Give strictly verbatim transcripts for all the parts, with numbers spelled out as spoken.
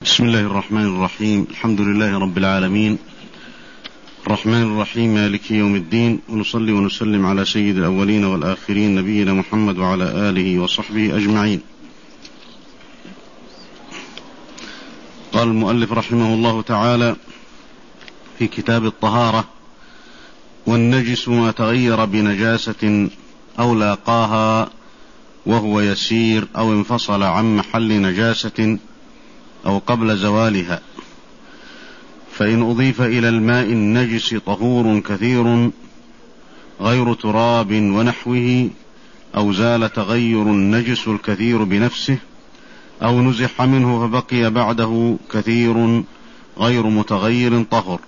بسم الله الرحمن الرحيم. الحمد لله رب العالمين، الرحمن الرحيم، مالك يوم الدين، ونصلي ونسلم على سيد الأولين والآخرين نبينا محمد وعلى آله وصحبه أجمعين. قال المؤلف رحمه الله تعالى في كتاب الطهارة: والنجس ما تغير بنجاسة أو لاقاها وهو يسير أو انفصل عن محل نجاسة أو قبل زوالها، فإن أضيف إلى الماء النجس طهور كثير غير تراب ونحوه، أو زال تغير النجس الكثير بنفسه، أو نزح منه فبقي بعده كثير غير متغير طهر.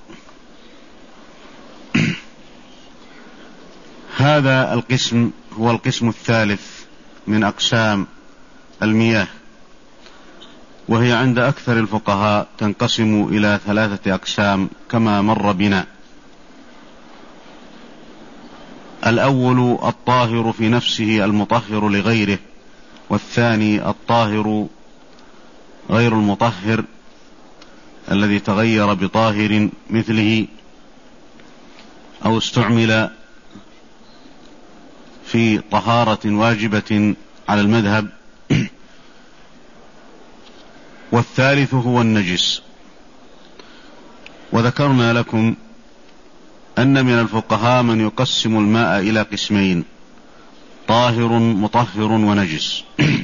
هذا القسم هو القسم الثالث من أقسام المياه، وهي عند أكثر الفقهاء تنقسم إلى ثلاثة أقسام كما مر بنا. الأول الطاهر في نفسه المطهر لغيره، والثاني الطاهر غير المطهر الذي تغير بطاهر مثله أو استعمل في طهارة واجبة على المذهب، والثالث هو النجس. وذكرنا لكم أن من الفقهاء من يقسم الماء إلى قسمين: طاهر مطهر ونجس.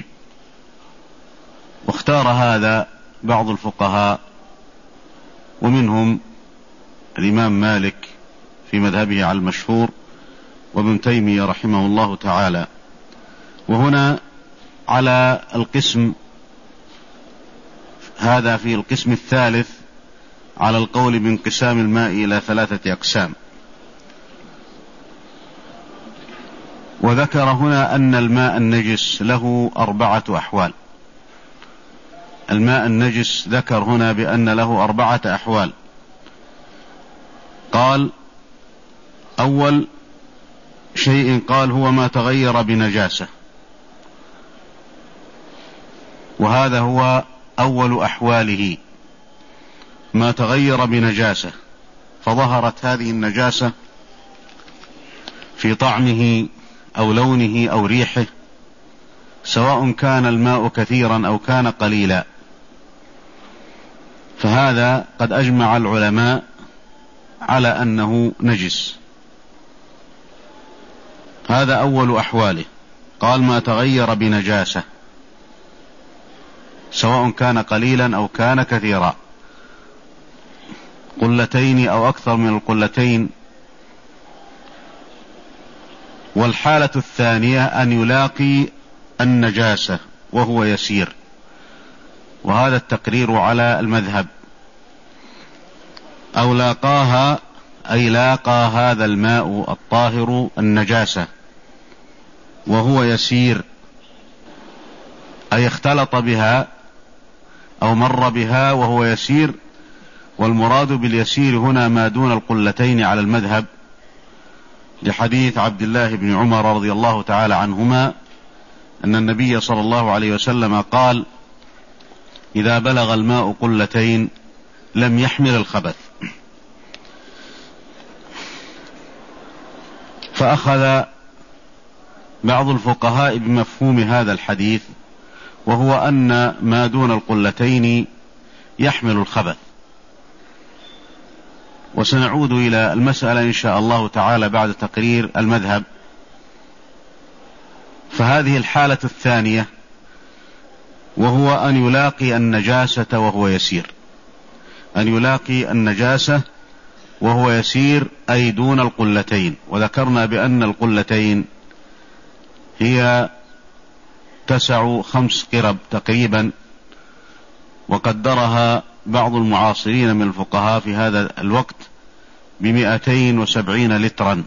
واختار هذا بعض الفقهاء، ومنهم الإمام مالك في مذهبه على المشهور، وابن تيمية رحمه الله تعالى. وهنا على القسم هذا في القسم الثالث على القول بانقسام الماء إلى ثلاثة أقسام. وذكر هنا أن الماء النجس له أربعة أحوال. الماء النجس ذكر هنا بأن له أربعة أحوال. قال: أول شيء قال هو ما تغير بنجاسة، وهذا هو أول أحواله، ما تغير بنجاسة، فظهرت هذه النجاسة في طعمه أو لونه أو ريحه، سواء كان الماء كثيرا أو كان قليلا، فهذا قد أجمع العلماء على أنه نجس. هذا أول أحواله. قال ما تغير بنجاسة، سواء كان قليلا أو كان كثيرا، قلتين أو أكثر من القلتين. والحالة الثانية أن يلاقي النجاسة وهو يسير، وهذا التقرير على المذهب. أو لاقاها أي لاقى هذا الماء الطاهر النجاسة وهو يسير، أي اختلط بها أو مر بها وهو يسير. والمراد باليسير هنا ما دون القلتين على المذهب، لحديث عبد الله بن عمر رضي الله تعالى عنهما أن النبي صلى الله عليه وسلم قال: إذا بلغ الماء قلتين لم يحمل الخبث. فأخذ بعض الفقهاء بمفهوم هذا الحديث، وهو أن ما دون القلتين يحمل الخبث. وسنعود إلى المسألة إن شاء الله تعالى بعد تقرير المذهب. فهذه الحالة الثانية، وهو أن يلاقي النجاسة وهو يسير. أن يلاقي النجاسة وهو يسير أي دون القلتين. وذكرنا بأن القلتين هي تسع خمس قرب تقريبا، وقدرها بعض المعاصرين من الفقهاء في هذا الوقت بمئتين وسبعين لترا.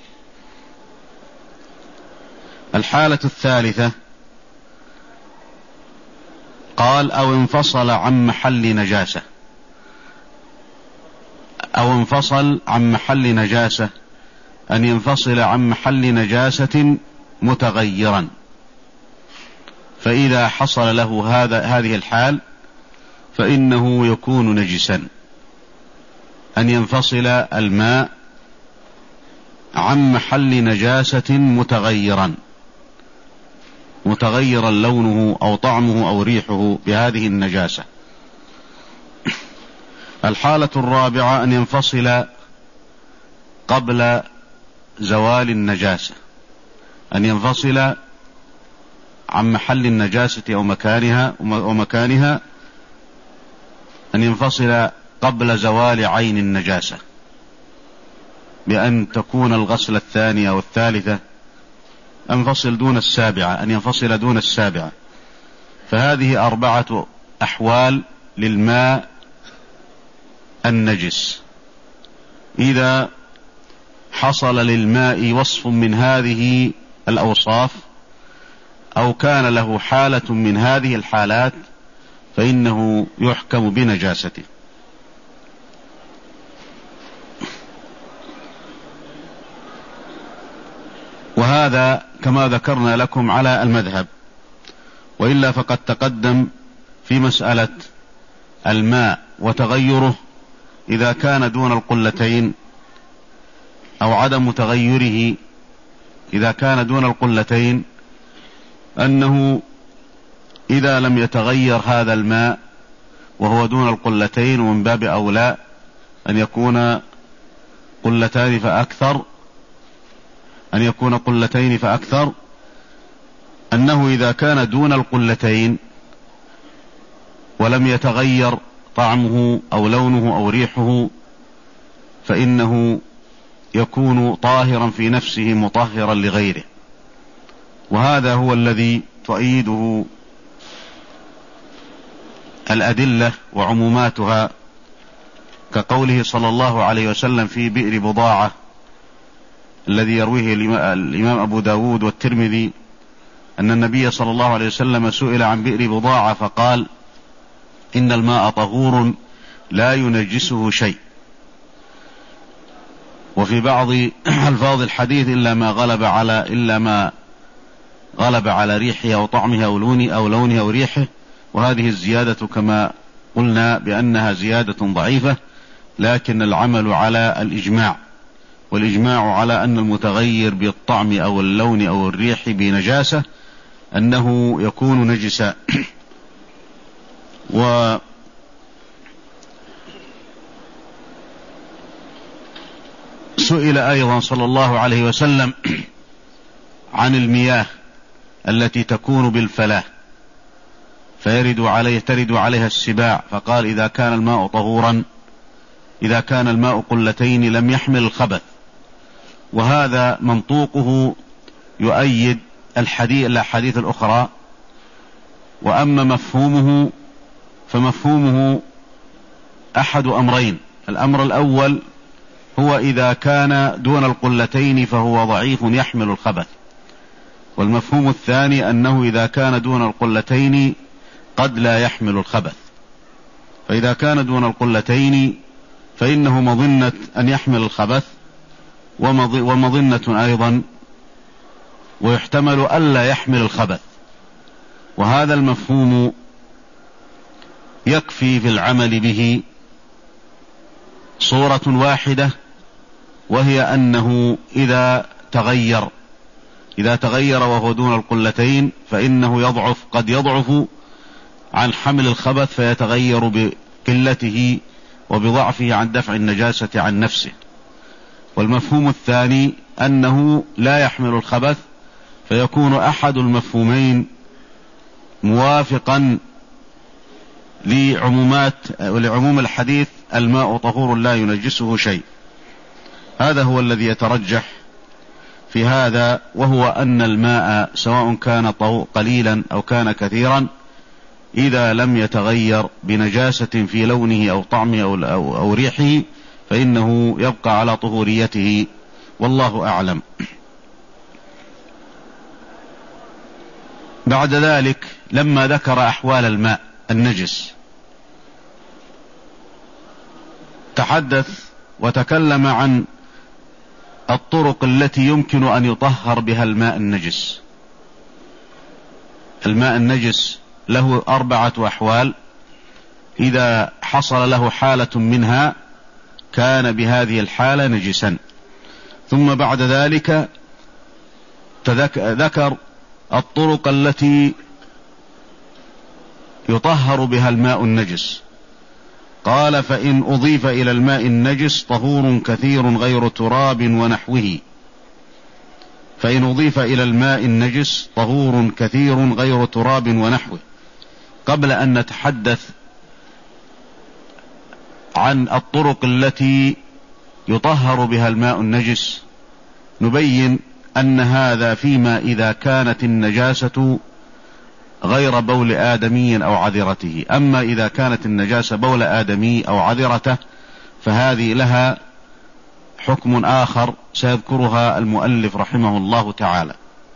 الحالة الثالثة قال: أو انفصل عن محل نجاسة. أو انفصل عن محل نجاسة، أن ينفصل عن محل نجاسة متغيرا. فإذا حصل له هذا هذه الحال فإنه يكون نجسا، أن ينفصل الماء عن محل نجاسة متغيرا متغيرا لونه أو طعمه أو ريحه بهذه النجاسة. الحالة الرابعة أن ينفصل قبل زوال النجاسة، أن ينفصل عن محل النجاسة أو مكانها ومكانها أن ينفصل قبل زوال عين النجاسة، بأن تكون الغسلة الثانية أو الثالثة أنفصل دون السابعة، أن ينفصل دون السابعة. فهذه أربعة أحوال للماء النجس. إذا حصل للماء وصف من هذه الأوصاف أو كان له حالة من هذه الحالات فإنه يحكم بنجاسته. وهذا كما ذكرنا لكم على المذهب، وإلا فقد تقدم في مسألة الماء وتغيره إذا كان دون القلتين أو عدم تغيره إذا كان دون القلتين، أنه إذا لم يتغير هذا الماء وهو دون القلتين، ومن باب أولى أن يكون قلتان فأكثر أن يكون قلتين فأكثر أنه إذا كان دون القلتين ولم يتغير طعمه أو لونه أو ريحه فإنه يكون طاهرا في نفسه مطهرا لغيره. وهذا هو الذي تؤيده الأدلة وعموماتها، كقوله صلى الله عليه وسلم في بئر بضاعة الذي يرويه الإمام أبو داود والترمذي أن النبي صلى الله عليه وسلم سئل عن بئر بضاعة فقال: إن الماء طهور لا ينجسه شيء. وفي بعض ألفاظ الحديث إلا ما غلب على إلا ما غلب على ريحه أو طعمه أو لونه أو لونه أو ريحه. وهذه الزيادة كما قلنا بأنها زيادة ضعيفة، لكن العمل على الإجماع، والإجماع على أن المتغير بالطعم أو اللون أو الريح بنجاسة أنه يكون نجسا. وسئل أيضا صلى الله عليه وسلم عن المياه التي تكون بالفلاة فيرد عليه ترد عليها السباع، فقال: إذا كان الماء طهورا إذا كان الماء قلتين لم يحمل الخبث. وهذا منطوقه يؤيد الحديث الأحاديث الأخرى. وأما مفهومه فمفهومه أحد أمرين: الأمر الأول هو إذا كان دون القلتين فهو ضعيف يحمل الخبث، والمفهوم الثاني أنه إذا كان دون القلتين قد لا يحمل الخبث. فإذا كان دون القلتين فإنه مظنة أن يحمل الخبث ومظنة أيضا ويحتمل ألا يحمل الخبث. وهذا المفهوم يكفي في العمل به صورة واحدة، وهي أنه إذا تغير إذا تغير وهو دون القلتين فإنه يضعف قد يضعف عن حمل الخبث فيتغير بقلته وبضعفه عن دفع النجاسة عن نفسه. والمفهوم الثاني أنه لا يحمل الخبث، فيكون أحد المفهومين موافقا لعمومات ولعموم الحديث: الماء طهور لا ينجسه شيء. هذا هو الذي يترجح في هذا، وهو أن الماء سواء كان قليلا أو كان كثيرا إذا لم يتغير بنجاسة في لونه أو طعمه أو, أو, أو ريحه فإنه يبقى على طهوريته، والله أعلم. بعد ذلك لما ذكر أحوال الماء النجس تحدث وتكلم عن الطرق التي يمكن أن يطهر بها الماء النجس. الماء النجس له أربعة أحوال: إذا حصل له حالة منها كان بهذه الحالة نجسا. ثم بعد ذلك ذكر الطرق التي يطهر بها الماء النجس. قال: فإن أضيف إلى الماء النجس طهور كثير غير تراب ونحوه. فإن أضيف إلى الماء النجس طهور كثير غير تراب ونحوه. قبل أن نتحدث عن الطرق التي يطهر بها الماء النجس نبين أن هذا فيما إذا كانت النجاسة غير بول آدمي أو عذرته. أما إذا كانت النجاسة بول آدمي أو عذرته فهذه لها حكم آخر سيذكرها المؤلف رحمه الله تعالى.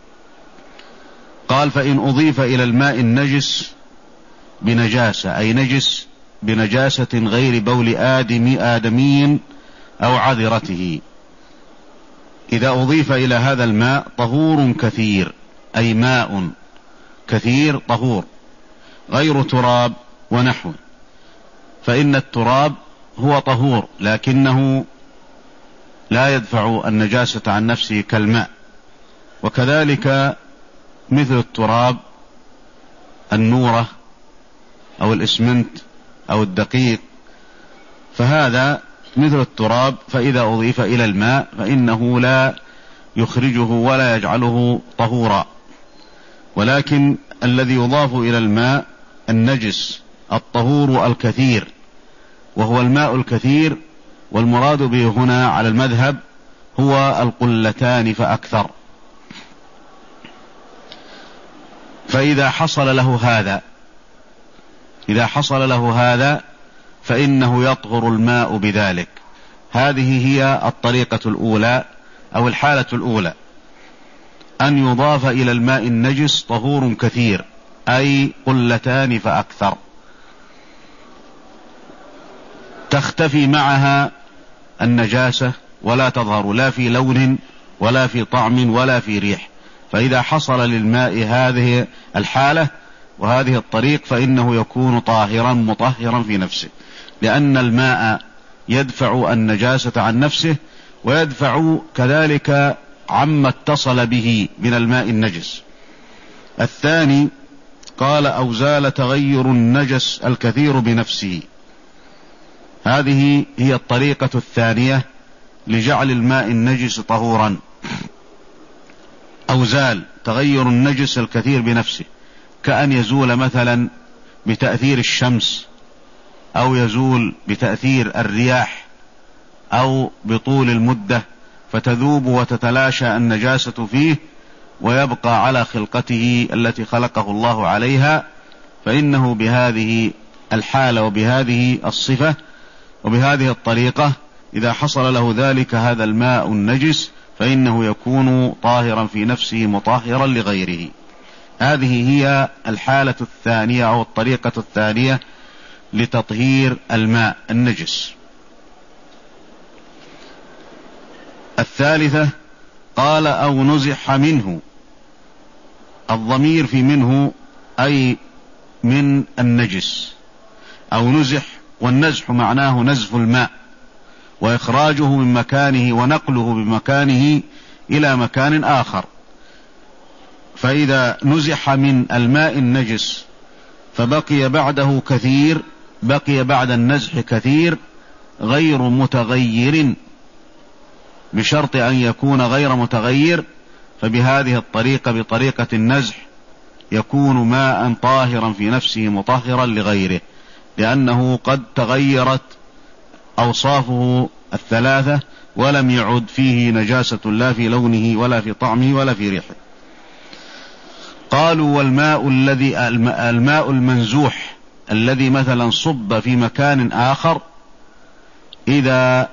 قال: فإن أضيف إلى الماء النجس بنجاسة، أي نجس بنجاسة غير بول آدم آدمي أو عذرته. إذا أضيف إلى هذا الماء طهور كثير، أي ماء كثير طهور غير تراب ونحوه. فإن التراب هو طهور لكنه لا يدفع النجاسة عن نفسه كالماء، وكذلك مثل التراب النورة أو الإسمنت أو الدقيق، فهذا مثل التراب، فإذا أضيف إلى الماء فإنه لا يخرجه ولا يجعله طهورا. ولكن الذي يضاف إلى الماء النجس الطهور الكثير، وهو الماء الكثير، والمراد به هنا على المذهب هو القلتان فأكثر. فإذا حصل له هذا إذا حصل له هذا فإنه يطهر الماء بذلك. هذه هي الطريقة الأولى أو الحالة الأولى، أن يضاف إلى الماء النجس طهور كثير، أي قلتان فأكثر، تختفي معها النجاسة ولا تظهر لا في لون ولا في طعم ولا في ريح. فإذا حصل للماء هذه الحالة وهذه الطريق فإنه يكون طاهرا مطهرا في نفسه، لأن الماء يدفع النجاسة عن نفسه ويدفع كذلك عما اتصل به من الماء النجس. الثاني قال: أو زال تغير النجس الكثير بنفسه. هذه هي الطريقة الثانية لجعل الماء النجس طهورا. أو زال تغير النجس الكثير بنفسه، كأن يزول مثلا بتأثير الشمس، أو يزول بتأثير الرياح، أو بطول المدة، فتذوب وتتلاشى النجاسة فيه ويبقى على خلقته التي خلقه الله عليها، فإنه بهذه الحالة وبهذه الصفة وبهذه الطريقة إذا حصل له ذلك هذا الماء النجس فإنه يكون طاهرا في نفسه مطهرا لغيره. هذه هي الحالة الثانية أو الطريقة الثانية لتطهير الماء النجس. الثالثة قال: أو نزح منه. الضمير في منه أي من النجس، أو نزح، والنزح معناه نزف الماء وإخراجه من مكانه ونقله بمكانه إلى مكان آخر. فإذا نزح من الماء النجس فبقي بعده كثير، بقي بعد النزح كثير غير متغير، بشرط أن يكون غير متغير، فبهذه الطريقة بطريقة النزح يكون ماء طاهرا في نفسه مطهرا لغيره، لأنه قد تغيرت أوصافه الثلاثة ولم يعد فيه نجاسة لا في لونه ولا في طعمه ولا في ريحه. قالوا: والماء الذي الماء المنزوح الذي مثلا صب في مكان آخر إذا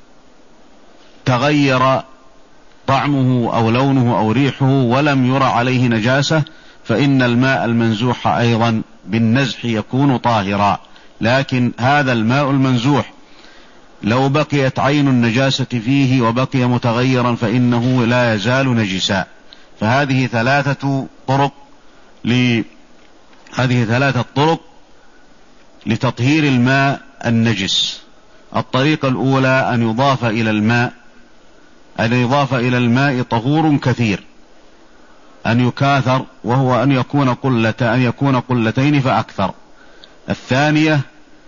تغير طعمه أو لونه أو ريحه ولم يرى عليه نجاسة فإن الماء المنزوح أيضا بالنزح يكون طاهرا. لكن هذا الماء المنزوح لو بقيت عين النجاسة فيه وبقي متغيرا فإنه لا يزال نجسا. فهذه ثلاثة طرق لهذه ثلاثة طرق لتطهير الماء النجس. الطريقة الأولى أن يضاف إلى الماء أن يضاف إلى الماء طهور كثير، أن يكاثر، وهو أن يكون قلة أن يكون قلتين فأكثر. الثانية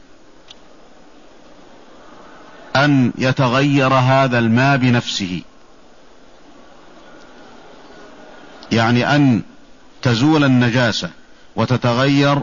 أن يتغير هذا الماء بنفسه، يعني أن تزول النجاسة وتتغير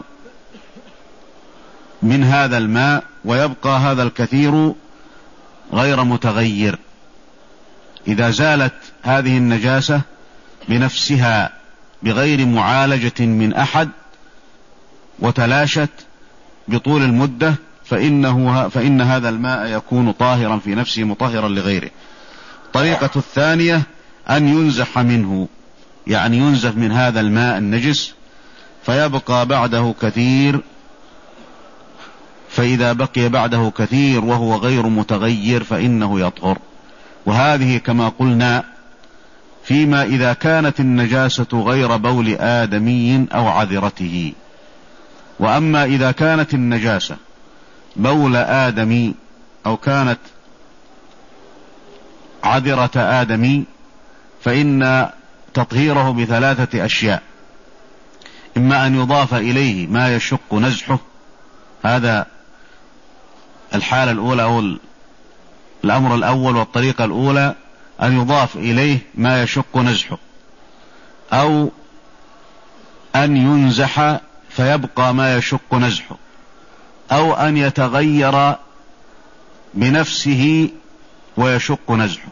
من هذا الماء ويبقى هذا الكثير غير متغير. إذا زالت هذه النجاسة بنفسها بغير معالجة من أحد وتلاشت بطول المدة فإنه فإن هذا الماء يكون طاهرا في نفسه مطهرا لغيره. الطريقة الثانية أن ينزح منه، يعني ينزف من هذا الماء النجس فيبقى بعده كثير، فإذا بقي بعده كثير وهو غير متغير فإنه يطهر. وهذه كما قلنا فيما إذا كانت النجاسة غير بول آدمي أو عذرته. وأما إذا كانت النجاسة بول آدمي أو كانت عذرة آدمي فإن تطهيره بثلاثة أشياء: إما أن يضاف إليه ما يشق نزحه، هذا الحالة الأولى أو الأمر الأول والطريقة الأولى، أن يضاف إليه ما يشق نزحه، أو أن ينزح فيبقى ما يشق نزحه، أو أن يتغير بنفسه ويشق نزحه.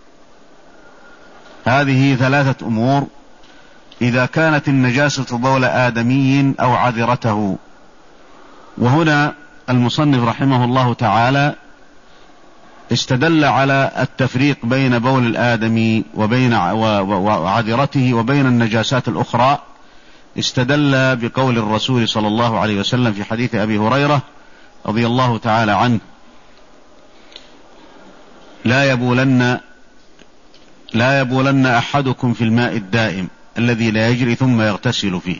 هذه ثلاثة أمور إذا كانت النجاسة بول آدمي أو عذرته. وهنا المصنف رحمه الله تعالى استدل على التفريق بين بول الآدمي وبين وعذرته وبين النجاسات الأخرى. استدل بقول الرسول صلى الله عليه وسلم في حديث أبي هريرة رضي الله تعالى عنه: لا يبولن لا يبولن أحدكم في الماء الدائم الذي لا يجري ثم يغتسل فيه.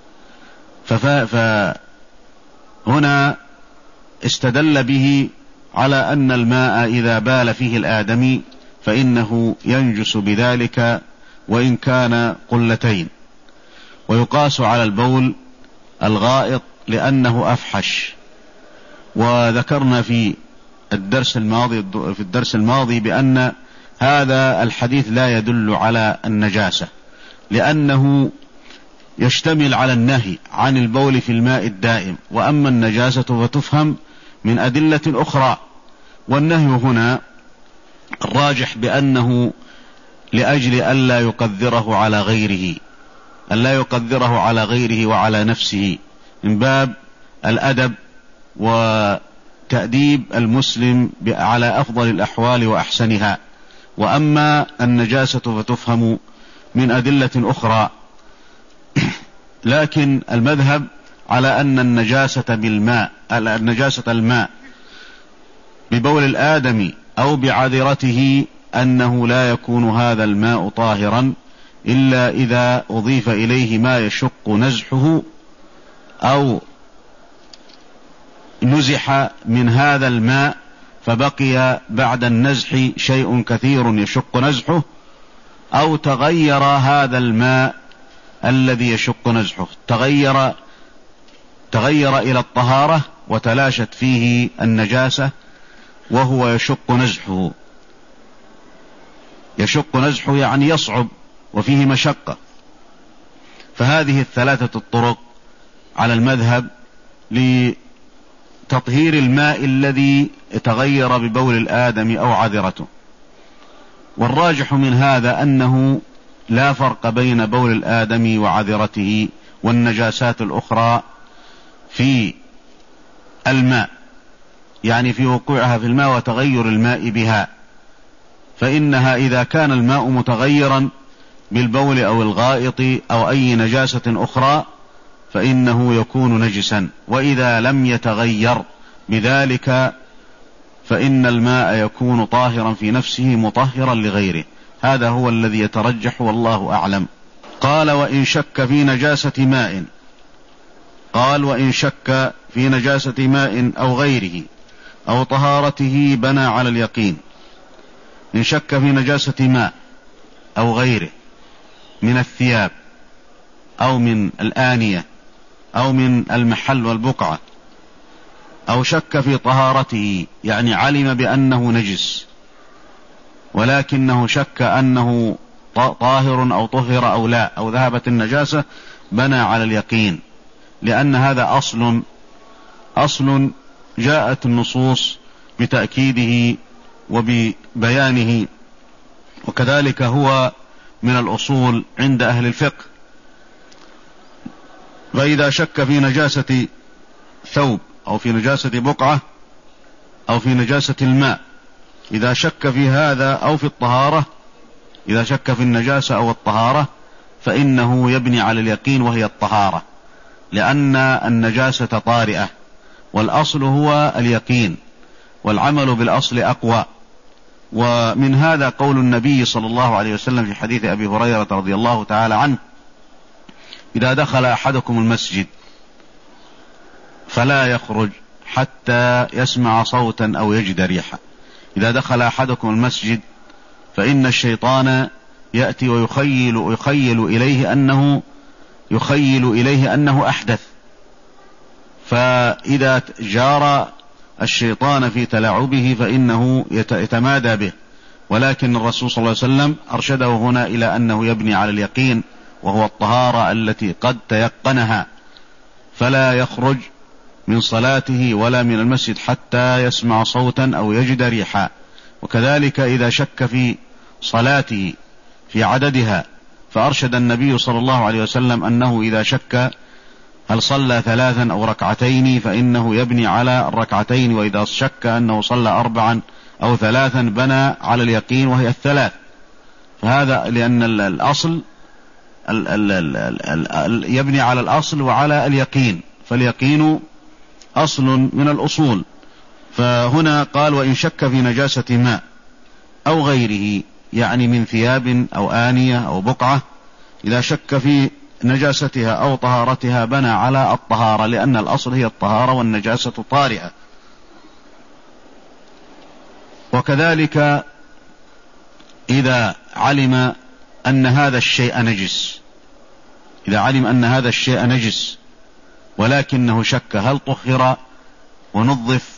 فهنا استدل به على أن الماء إذا بال فيه الآدمي فإنه ينجس بذلك وإن كان قلتين. ويقاس على البول الغائط لأنه أفحش. وذكرنا في الدرس الماضي في الدرس الماضي بأن هذا الحديث لا يدل على النجاسة، لأنه يشتمل على النهي عن البول في الماء الدائم، وأما النجاسة فتفهم من أدلة أخرى. والنهي هنا الراجح بأنه لأجل ألا يقدره على غيره ألا يقدره على غيره وعلى نفسه، من باب الأدب وتأديب المسلم على أفضل الأحوال وأحسنها. وأما النجاسة فتفهم من أدلة أخرى. لكن المذهب على أن النجاسة بالماء النجاسة الماء ببول الآدمي أو بعذرته أنه لا يكون هذا الماء طاهرا إلا إذا أضيف إليه ما يشق نزحه أو نزح من هذا الماء فبقي بعد النزح شيء كثير يشق نزحه، أو تغير هذا الماء الذي يشق نزحه تغير تغير إلى الطهارة وتلاشت فيه النجاسة وهو يشق نزحه. يشق نزحه يعني يصعب وفيه مشقة. فهذه الثلاثة الطرق على المذهب لتطهير الماء الذي تغير ببول الآدم أو عذرته. والراجح من هذا أنه لا فرق بين بول الآدم وعذرته والنجاسات الأخرى في الماء، يعني في وقوعها في الماء وتغير الماء بها. فإنها إذا كان الماء متغيرا بالبول أو الغائط أو أي نجاسة أخرى فإنه يكون نجسا، وإذا لم يتغير بذلك فإن الماء يكون طاهرا في نفسه مطهرا لغيره. هذا هو الذي يترجح والله أعلم. قال: وإن شك في نجاسة ماء قال وإن شك في نجاسة ماء أو غيره أو طهارته بنى على اليقين. إن شك في نجاسة ماء أو غيره من الثياب أو من الآنية أو من المحل والبقعة، أو شك في طهارته يعني علم بأنه نجس ولكنه شك أنه طاهر أو طهر أو لا، أو ذهبت النجاسة، بنى على اليقين، لأن هذا أصل أصل جاءت النصوص بتأكيده وببيانه، وكذلك هو من الأصول عند أهل الفقه. فإذا شك في نجاسة ثوب أو في نجاسة بقعة أو في نجاسة الماء، إذا شك في هذا أو في الطهارة، إذا شك في النجاسة أو الطهارة فإنه يبني على اليقين وهي الطهارة، لأن النجاسة طارئة والأصل هو اليقين، والعمل بالأصل أقوى. ومن هذا قول النبي صلى الله عليه وسلم في حديث أبي هريرة رضي الله تعالى عنه: إذا دخل أحدكم المسجد فلا يخرج حتى يسمع صوتا أو يجد ريحا. إذا دخل أحدكم المسجد فإن الشيطان يأتي ويخيل يخيل إليه أنه يخيل إليه أنه أحدث، فإذا جار الشيطان في تلاعبه فإنه يتمادى به، ولكن الرسول صلى الله عليه وسلم أرشده هنا إلى أنه يبني على اليقين وهو الطهارة التي قد تيقنها، فلا يخرج من صلاته ولا من المسجد حتى يسمع صوتا أو يجد ريحا. وكذلك إذا شك في صلاته في عددها، فأرشد النبي صلى الله عليه وسلم أنه إذا شك هل صلى ثلاثا أو ركعتين فإنه يبني على الركعتين، وإذا شك أنه صلى أربعا أو ثلاثا بنى على اليقين وهي الثلاث. فهذا لأن الأصل ال ال ال ال يبني على الأصل وعلى اليقين، فاليقين أصل من الأصول. فهنا قال وإن شك في نجاسة ماء أو غيره، يعني من ثياب أو آنية أو بقعة، إذا شك في نجاستها أو طهارتها بنى على الطهارة، لأن الأصل هي الطهارة والنجاسة طارئة. وكذلك إذا علم أن هذا الشيء نجس، إذا علم أن هذا الشيء نجس ولكنه شك هل طهر ونظف،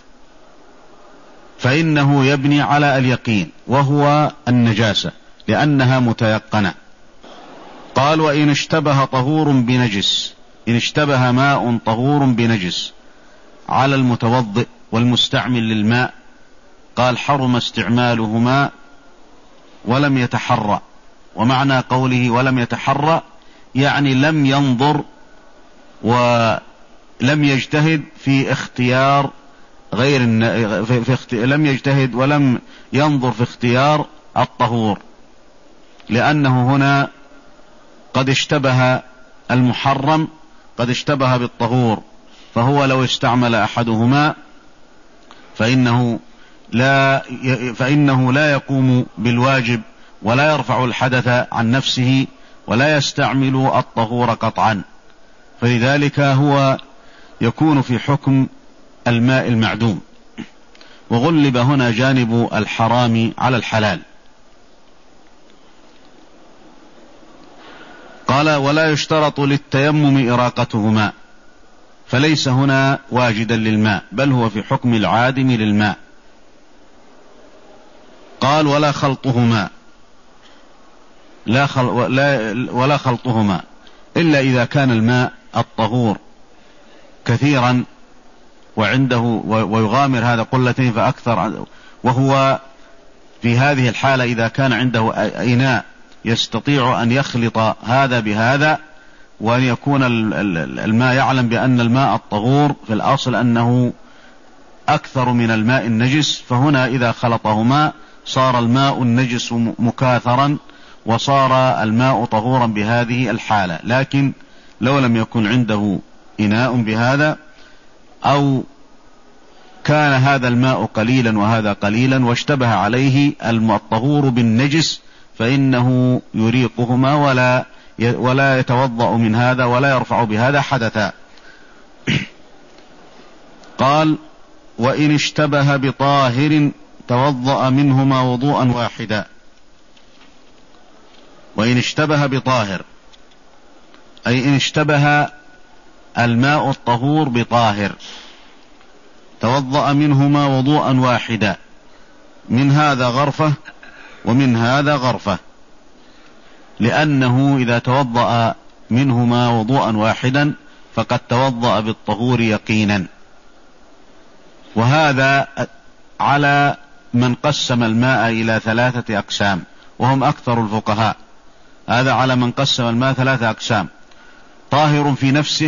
فإنه يبني على اليقين وهو النجاسة لأنها متيقنة. قال وإن اشتبه طهور بنجس، إن اشتبه ماء طهور بنجس على المتوضئ والمستعمل للماء، قال حرم استعمالهما ولم يتحرى. ومعنى قوله ولم يتحرى يعني لم ينظر ولم يجتهد في اختيار غير في في اخت... لم يجتهد ولم ينظر في اختيار الطهور، لأنه هنا قد اشتبه المحرم قد اشتبه بالطهور، فهو لو استعمل أحدهما فإنه لا فإنه لا يقوم بالواجب ولا يرفع الحدث عن نفسه ولا يستعمل الطهور قطعا، فلذلك هو يكون في حكم الماء المعدوم. وغلب هنا جانب الحرام على الحلال. قال ولا يشترط للتيمم إراقتهما، فليس هنا واجدا للماء بل هو في حكم العادم للماء. قال ولا خلطهما، لا خل ولا, ولا خلطهما إلا إذا كان الماء الطهور كثيرا وعنده ويغامر هذا قلتين فأكثر، وهو في هذه الحالة إذا كان عنده إناء يستطيع أن يخلط هذا بهذا، وأن يكون الماء يعلم بأن الماء الطهور في الأصل أنه أكثر من الماء النجس، فهنا إذا خلطهما صار الماء النجس مكاثرا وصار الماء طهورا بهذه الحالة. لكن لو لم يكن عنده إناء بهذا، أو كان هذا الماء قليلا وهذا قليلا واشتبه عليه الطهور بالنجس، فإنه يريقهما ولا ولا يتوضأ من هذا ولا يرفع بهذا حدثا. قال: وإن اشتبه بطاهر توضأ منهما وضوءا واحدا. وإن اشتبه بطاهر أي إن اشتبه الماء الطهور بطاهر توضأ منهما وضوءا واحدا، من هذا غرفة ومن هذا غرفة، لأنه إذا توضأ منهما وضوءا واحدا فقد توضأ بالطهور يقينا. وهذا على من قسم الماء إلى ثلاثة أقسام، وهم أكثر الفقهاء. هذا على من قسم الماء ثلاثة أقسام: طاهر في نفسه،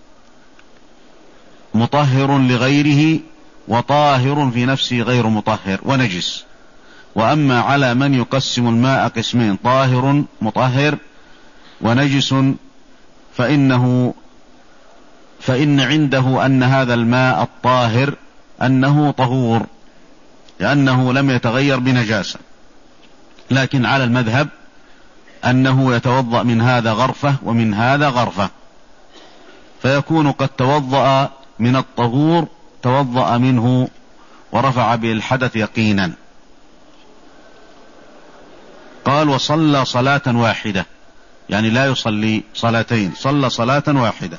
مطهر لغيره، وطاهر في نفسه غير مطهر ونجس. وأما على من يقسم الماء قسمين: طاهر مطهر ونجس، فإنه فإن عنده أن هذا الماء الطاهر أنه طهور لأنه لم يتغير بنجاسة، لكن على المذهب أنه يتوضأ من هذا غرفة ومن هذا غرفة، فيكون قد توضأ من الطهور توضأ منه ورفع به الحدث يقينا. قال: وصلى صلاة واحدة، يعني لا يصلي صلاتين، صلى صلاة واحدة.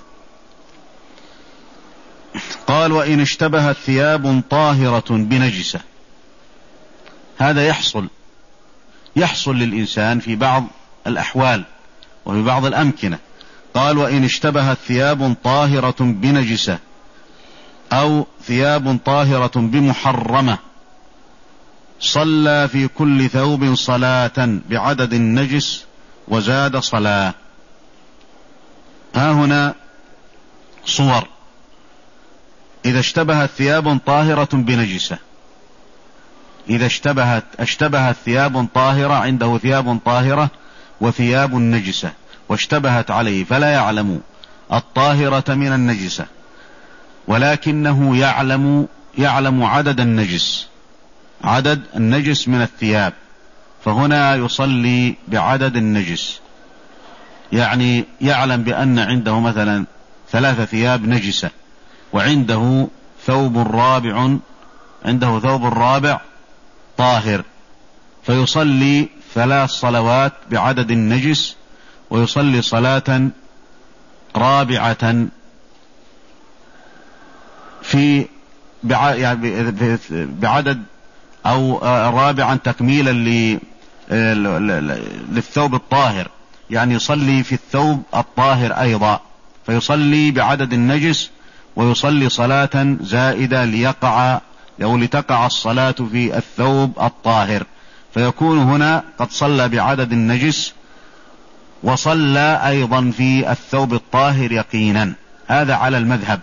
قال: وإن اشتبهت ثياب طاهرة بنجسة. هذا يحصل يحصل للإنسان في بعض الأحوال وفي بعض الأمكنة. قال: وإن اشتبهت ثياب طاهرة بنجسة أو ثياب طاهرة بمحرمة صلى في كل ثوب صلاة بعدد النجس وزاد صلاة. ها هنا صور: إذا اشتبهت ثياب طاهرة بنجسة، إذا اشتبهت اشتبهت ثياب طاهرة، عنده ثياب طاهرة وثياب نجسة واشتبهت عليه، فلا يعلم الطاهرة من النجسة، ولكنه يعلم يعلم عدد النجس عدد النجس من الثياب، فهنا يصلي بعدد النجس. يعني يعلم بأن عنده مثلا ثلاث ثياب نجسة وعنده ثوب رابع عنده ثوب رابع طاهر، فيصلي ثلاث صلوات بعدد النجس ويصلي صلاة رابعة في بعدد أو رابعا تكميلا للثوب الطاهر، يعني يصلي في الثوب الطاهر أيضا، فيصلي بعدد النجس ويصلي صلاة زائدة ليقع أو لتقع الصلاة في الثوب الطاهر، فيكون هنا قد صلى بعدد النجس وصلى أيضا في الثوب الطاهر يقينا. هذا على المذهب.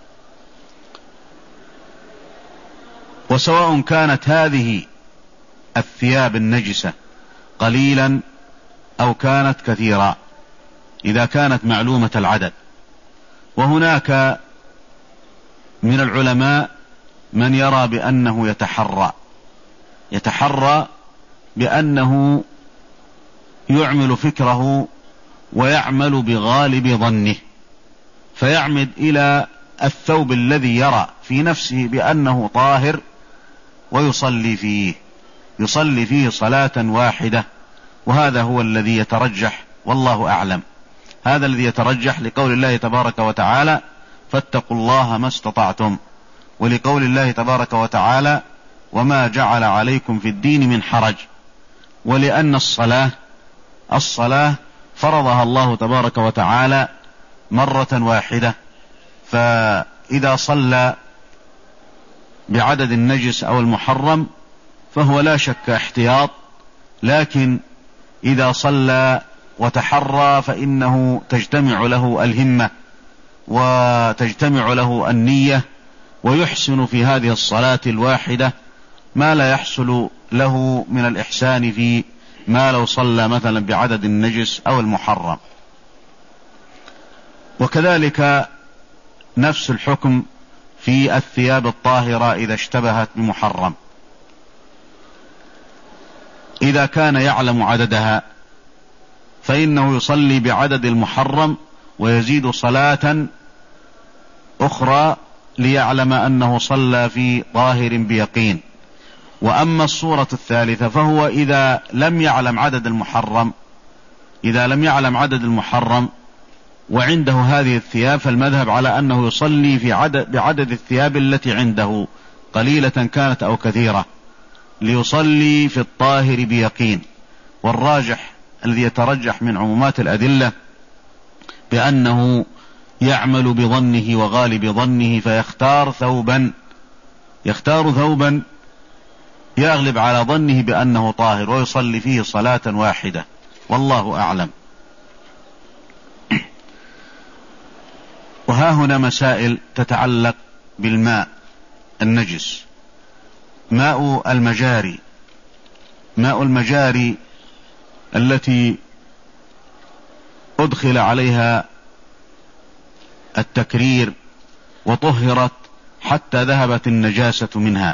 وسواء كانت هذه الثياب النجسة قليلا أو كانت كثيرا، إذا كانت معلومة العدد. وهناك من العلماء من يرى بأنه يتحرى يتحرى بأنه يعمل فكره ويعمل بغالب ظنه، فيعمد إلى الثوب الذي يرى في نفسه بأنه طاهر ويصلي فيه يصلي فيه صلاة واحدة. وهذا هو الذي يترجح والله أعلم. هذا الذي يترجح لقول الله تبارك وتعالى: فاتقوا الله ما استطعتم، ولقول الله تبارك وتعالى: وما جعل عليكم في الدين من حرج، ولأن الصلاة الصلاة فرضها الله تبارك وتعالى مرة واحدة، فإذا صلى بعدد النجس أو المحرم فهو لا شك احتياط، لكن إذا صلى وتحرى فإنه تجتمع له الهمة وتجتمع له النية، ويحسن في هذه الصلاة الواحدة ما لا يحصل له من الإحسان في ما لو صلى مثلا بعدد النجس أو المحرم. وكذلك نفس الحكم في الثياب الطاهرة إذا اشتبهت بمحرم. إذا كان يعلم عددها فإنه يصلي بعدد المحرم ويزيد صلاة أخرى ليعلم أنه صلى في طاهر بيقين. وأما الصورة الثالثة فهو إذا لم يعلم عدد المحرم إذا لم يعلم عدد المحرم وعنده هذه الثياب، فالمذهب على أنه يصلي في عدد بعدد الثياب التي عنده قليلة كانت أو كثيرة، ليصلي في الطاهر بيقين. والراجح الذي يترجح من عمومات الأدلة بأنه يعمل بظنه وغالب ظنه، فيختار ثوبا يختار ثوبا يغلب على ظنه بأنه طاهر ويصلي فيه صلاة واحدة، والله أعلم. وها هنا مسائل تتعلق بالماء النجس. ماء المجاري ماء المجاري التي أدخل عليها التكرير وطهرت حتى ذهبت النجاسة منها،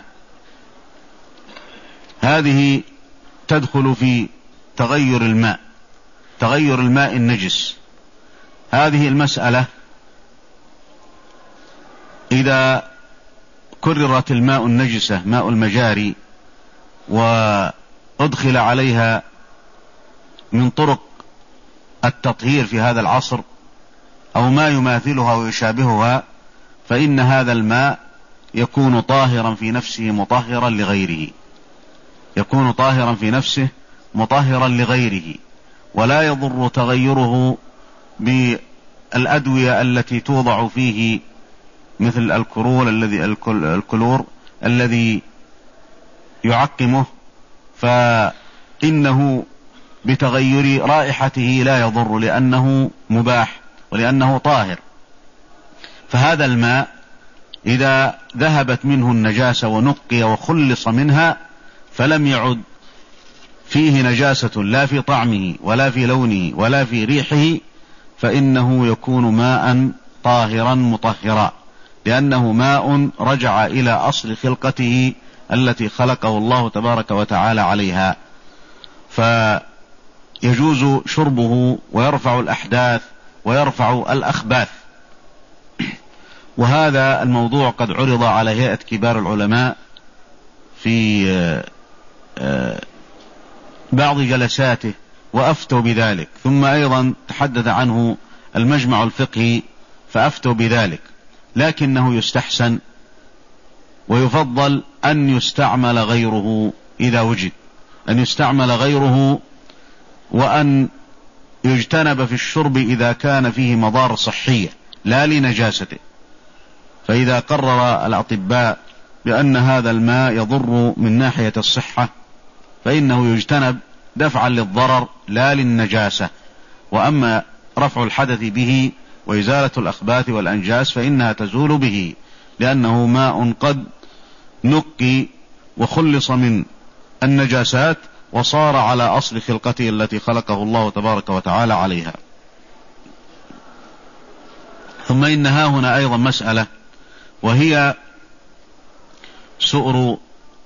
هذه تدخل في تغير الماء تغير الماء النجس. هذه المسألة إذا كررت الماء النجسة ماء المجاري وأدخل عليها من طرق التطهير في هذا العصر أو ما يماثلها ويشابهها، فإن هذا الماء يكون طاهرا في نفسه مطهرا لغيره يكون طاهرا في نفسه مطهرا لغيره ولا يضر تغيره بالأدوية التي توضع فيه مثل الكرول الذي الكلور الذي يعقمه، فإنه بتغير رائحته لا يضر لأنه مباح ولأنه طاهر. فهذا الماء إذا ذهبت منه النجاسة ونقي وخلص منها فلم يعد فيه نجاسة لا في طعمه ولا في لونه ولا في ريحه، فإنه يكون ماء طاهرا مطهرا، لأنه ماء رجع إلى أصل خلقته التي خلقه الله تبارك وتعالى عليها، فيجوز شربه ويرفع الأحداث ويرفع الأخباث. وهذا الموضوع قد عرض على هيئة كبار العلماء في بعض جلساته وأفتوا بذلك، ثم أيضا تحدث عنه المجمع الفقهي فأفتوا بذلك، لكنه يستحسن ويفضل أن يستعمل غيره إذا وجد أن يستعمل غيره وأن يجتنب في الشرب إذا كان فيه مضار صحية لا لنجاسته. فإذا قرر الأطباء بأن هذا الماء يضر من ناحية الصحة فإنه يجتنب دفعا للضرر لا للنجاسة. وأما رفع الحدث به وإزالة الأخباث والأنجاس فإنها تزول به، لأنه ماء قد نقي وخلص من النجاسات وصار على أصل خلقته التي خلقه الله تبارك وتعالى عليها. ثم إنها هنا أيضا مسألة، وهي سؤر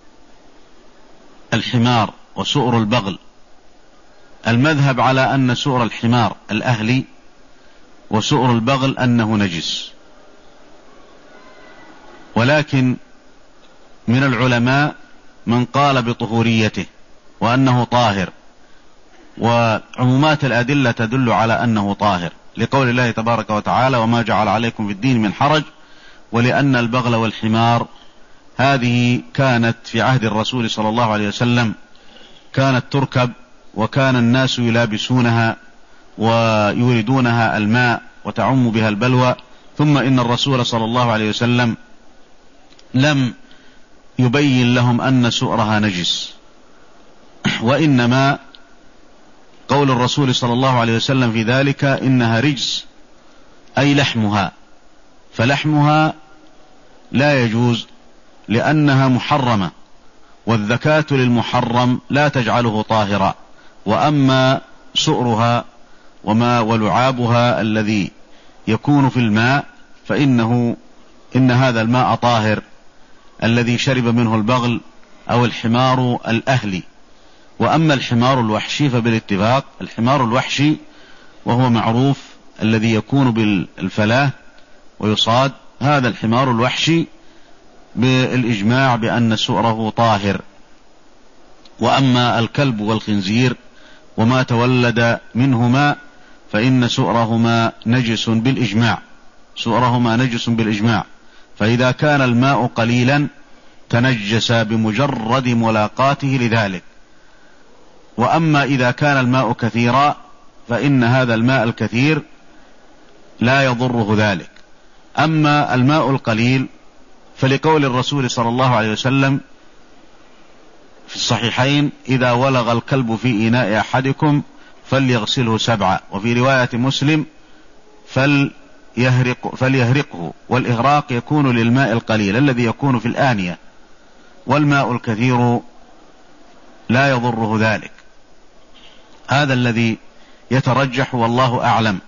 الحمار وسؤر البغل. المذهب على أن سؤر الحمار الأهلي وسؤر البغل أنه نجس، ولكن من العلماء من قال بطهوريته وأنه طاهر، وعمومات الأدلة تدل على أنه طاهر، لقول الله تبارك وتعالى وما جعل عليكم في الدين من حرج، ولأن البغل والحمار هذه كانت في عهد الرسول صلى الله عليه وسلم كانت تركب، وكان الناس يلابسونها ويوردونها الماء وتعم بها البلوى، ثم إن الرسول صلى الله عليه وسلم لم يبين لهم أن سؤرها نجس، وإنما قول الرسول صلى الله عليه وسلم في ذلك إنها رجس أي لحمها، فلحمها لا يجوز لأنها محرمة، والذكاة للمحرم لا تجعله طاهرا. وأما سؤرها وما ولعابها الذي يكون في الماء فإنه إن هذا الماء طاهر الذي شرب منه البغل أو الحمار الأهلي. وأما الحمار الوحشي فبالاتفاق الحمار الوحشي وهو معروف الذي يكون بالفلاة ويصاد هذا الحمار الوحشي بالإجماع بأن سؤره طاهر. وأما الكلب والخنزير وما تولد منهما فإن سؤرهما نجس بالإجماع، سؤرهما نجس بالإجماع. فإذا كان الماء قليلا تنجس بمجرد ملاقاته لذلك. وأما إذا كان الماء كثيرا فإن هذا الماء الكثير لا يضره ذلك. أما الماء القليل فلقول الرسول صلى الله عليه وسلم في الصحيحين: إذا ولغ الكلب في إناء أحدكم فليغسله سبعا. وفي رواية مسلم: فليهرق فليهرقه. والإهراق يكون للماء القليل الذي يكون في الآنية، والماء الكثير لا يضره ذلك. هذا الذي يترجح والله أعلم.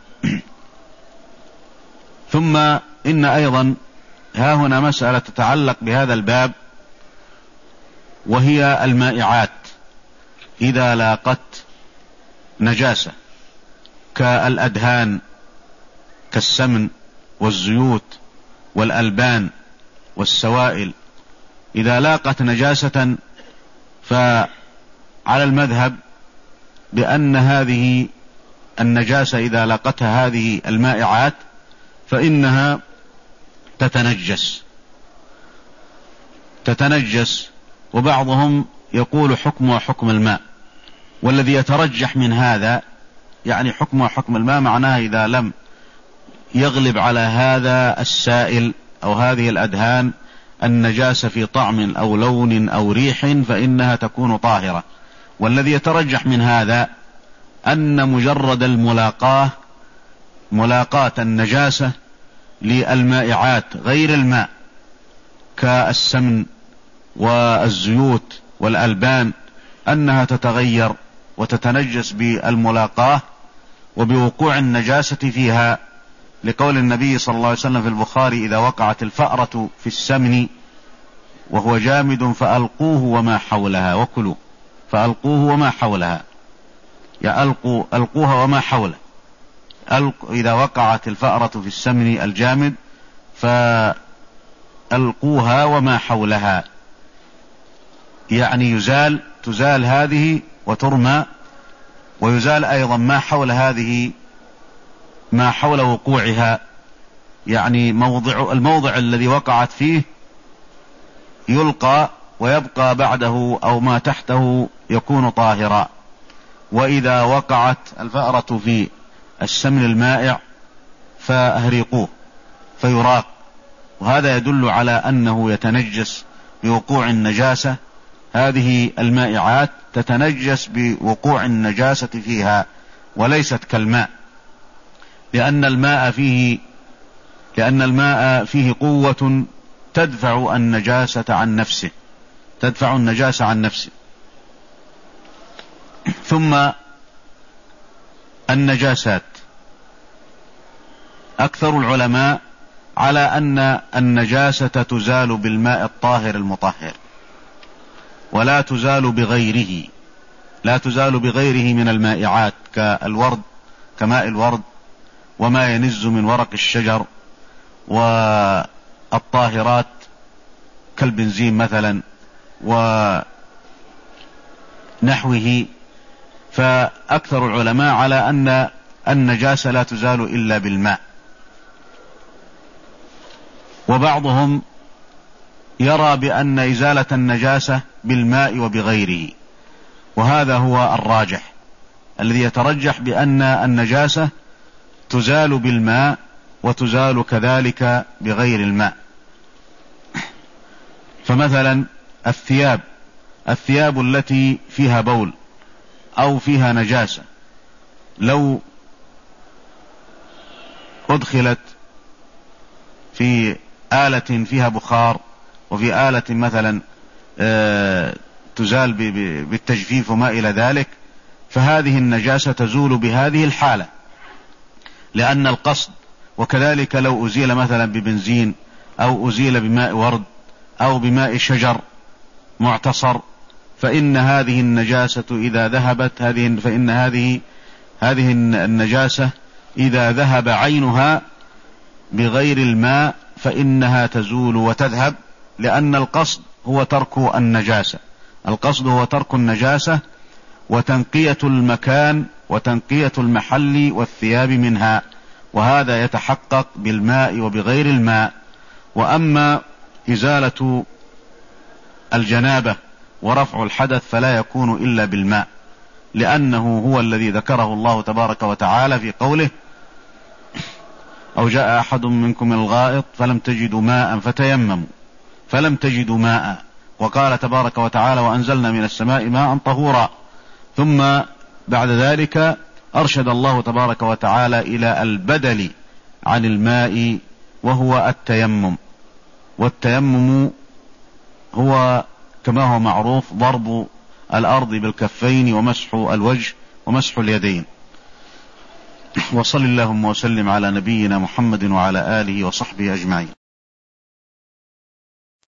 ثم إن أيضا ها هنا مسألة تتعلق بهذا الباب، وهي المائعات إذا لاقت نجاسة كالأدهان كالسمن والزيوت والألبان والسوائل، إذا لاقت نجاسة فعلى المذهب بأن هذه النجاسة إذا لاقتها هذه المائعات فإنها تتنجس تتنجس وبعضهم يقول حكمها حكم الماء. والذي يترجح من هذا يعني حكمها حكم الماء، معناها إذا لم يغلب على هذا السائل أو هذه الأدهان النجاسة في طعم أو لون أو ريح فإنها تكون طاهرة. والذي يترجح من هذا أن مجرد الملاقاة ملاقاة النجاسة للمائعات غير الماء كالسمن والزيوت والألبان أنها تتغير وتتنجس بالملاقاة وبوقوع النجاسة فيها، لقول النبي صلى الله عليه وسلم في البخاري: إذا وقعت الفأرة في السمن وهو جامد فألقوه وما حولها وكلوا. فألقوه وما حولها، يعني ألقوا ألقوها وما حوله. إذا وقعت الفأرة في السمن الجامد فألقوها وما حولها، يعني يزال تزال هذه وترمى، ويزال أيضا ما حول هذه ما حول وقوعها، يعني موضع الموضع الذي وقعت فيه يلقى ويبقى بعده أو ما تحته يكون طاهرا. وإذا وقعت الفأرة في السمن المائع فأهرقوه فيراق. وهذا يدل على أنه يتنجس بوقوع النجاسة، هذه المائعات تتنجس بوقوع النجاسة فيها وليست كالماء، لأن الماء فيه لأن الماء فيه قوة تدفع النجاسة عن نفسه تدفع النجاسة عن نفسه. ثم النجاسات، أكثر العلماء على أن النجاسة تزال بالماء الطاهر المطهر، ولا تزال بغيره لا تزال بغيره من المائعات كالورد كماء الورد وما ينز من ورق الشجر، والطاهرات كالبنزين مثلا ونحوه. فأكثر العلماء على أن النجاسة لا تزال إلا بالماء، وبعضهم يرى بأن إزالة النجاسة بالماء وبغيره، وهذا هو الراجح. الذي يترجح بأن النجاسة تزال بالماء وتزال كذلك بغير الماء. فمثلا الثياب الثياب التي فيها بول أو فيها نجاسة لو أدخلت في آلة فيها بخار وفي آلة مثلا تزال بالتجفيف وما إلى ذلك، فهذه النجاسة تزول بهذه الحالة لأن القصد. وكذلك لو أزيل مثلا ببنزين أو أزيل بماء ورد أو بماء شجر معتصر، فإن هذه النجاسة إذا ذهبت هذه فإن هذه هذه النجاسة إذا ذهب عينها بغير الماء فإنها تزول وتذهب، لأن القصد هو ترك النجاسة، القصد هو ترك النجاسة وتنقية المكان وتنقية المحل والثياب منها، وهذا يتحقق بالماء وبغير الماء. وأما إزالة الجنابة ورفع الحدث فلا يكون إلا بالماء، لأنه هو الذي ذكره الله تبارك وتعالى في قوله: أو جاء أحد منكم من الغائط فلم تجدوا ماء فتيمموا فلم تجدوا ماء. وقال تبارك وتعالى: وأنزلنا من السماء ماء طهورا. ثم بعد ذلك أرشد الله تبارك وتعالى إلى البدل عن الماء وهو التيمم. والتيمم هو كما هو معروف ضرب الأرض بالكفين ومسح الوجه ومسح اليدين. وصل اللهم وسلم على نبينا محمد وعلى آله وصحبه أجمعين.